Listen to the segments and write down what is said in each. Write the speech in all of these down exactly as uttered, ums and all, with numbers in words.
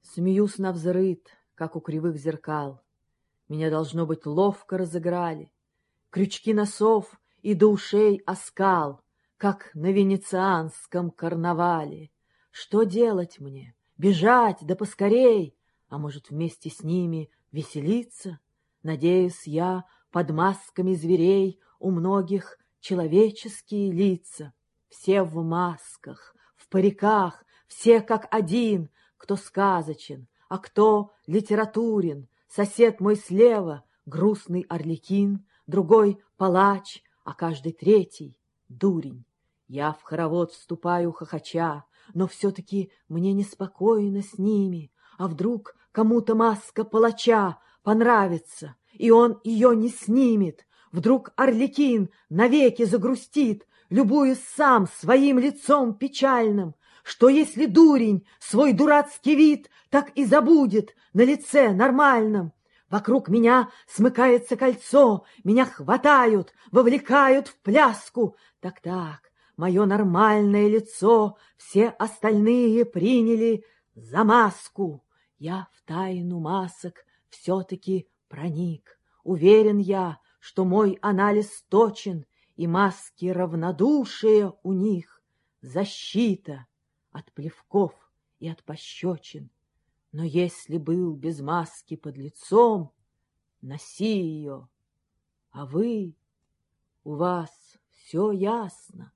Смеюсь навзрыд, как у кривых зеркал. Меня, должно быть, ловко разыграли. Крючки носов и до ушей оскал, как на венецианском карнавале. Что делать мне? Бежать, да поскорей, а может, вместе с ними веселиться? Надеюсь я, под масками зверей у многих человеческие лица. Все в масках, в париках, все как один, кто сказочен, а кто литературен. Сосед мой слева — грустный арлекин, другой — палач, а каждый третий — дурень. Я в хоровод вступаю хохоча, но все-таки мне неспокойно с ними. А вдруг кому-то маска палача понравится, и он ее не снимет? Вдруг арлекин навеки загрустит, любуясь сам своим лицом печальным? Что если дурень свой дурацкий вид так и забудет на лице нормальном? Вокруг меня смыкается кольцо, меня хватают, вовлекают в пляску. Так-так, мое нормальное лицо все остальные приняли за маску. Я в тайну масок все-таки проник. Уверен я, что мой анализ точен, и маски равнодушия у них защита от плевков и от пощечин. Но если был без маски под лицом, носи ее. А вы, у вас все ясно.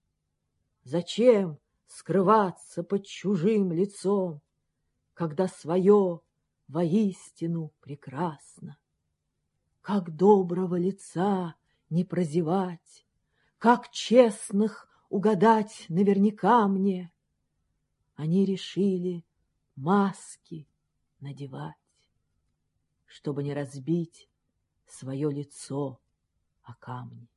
Зачем скрываться под чужим лицом, когда свое воистину прекрасно? Как доброго лица не прозевать, как честных угадать наверняка мне. Они решили маски надевать, чтобы не разбить свое лицо о камни.